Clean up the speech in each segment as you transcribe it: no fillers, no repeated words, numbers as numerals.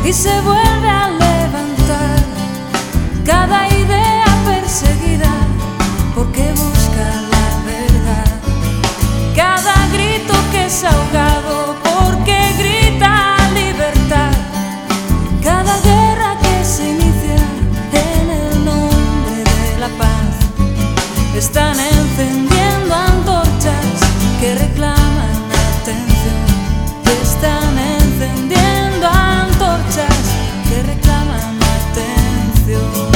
y se vuelve a levantar cada idea perseguida porque busca la verdad, cada grito que es ahogado porque grita libertad, cada guerra que se inicia en el nombre de la paz. Están encendiendo antorchas que reclaman atención. Están encendiendo antorchas que reclaman atención.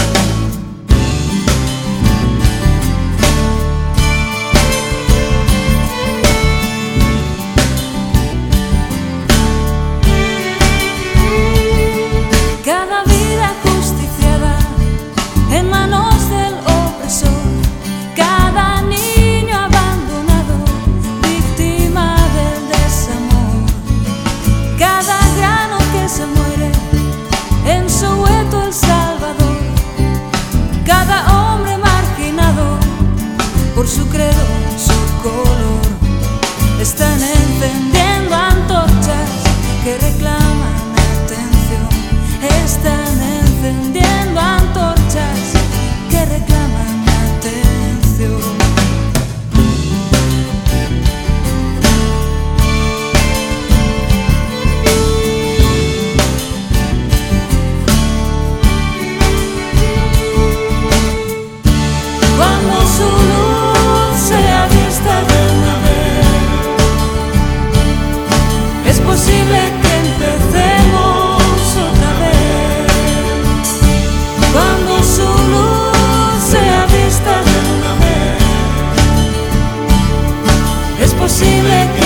Cada vida justiciada en manos del opresor, cada niño abandonado, víctima del desamor, cada grano que se muere en Soweto, El Salvador, cada hombre marginado por su credo, su color. Están encendiendo antorchas que reclaman atención. Están encendiendo antorchas que reclaman atención. Cuando su luz sea vista de una vez, es posible que empecemos otra vez. Cuando su luz sea vista de una vez, es posible que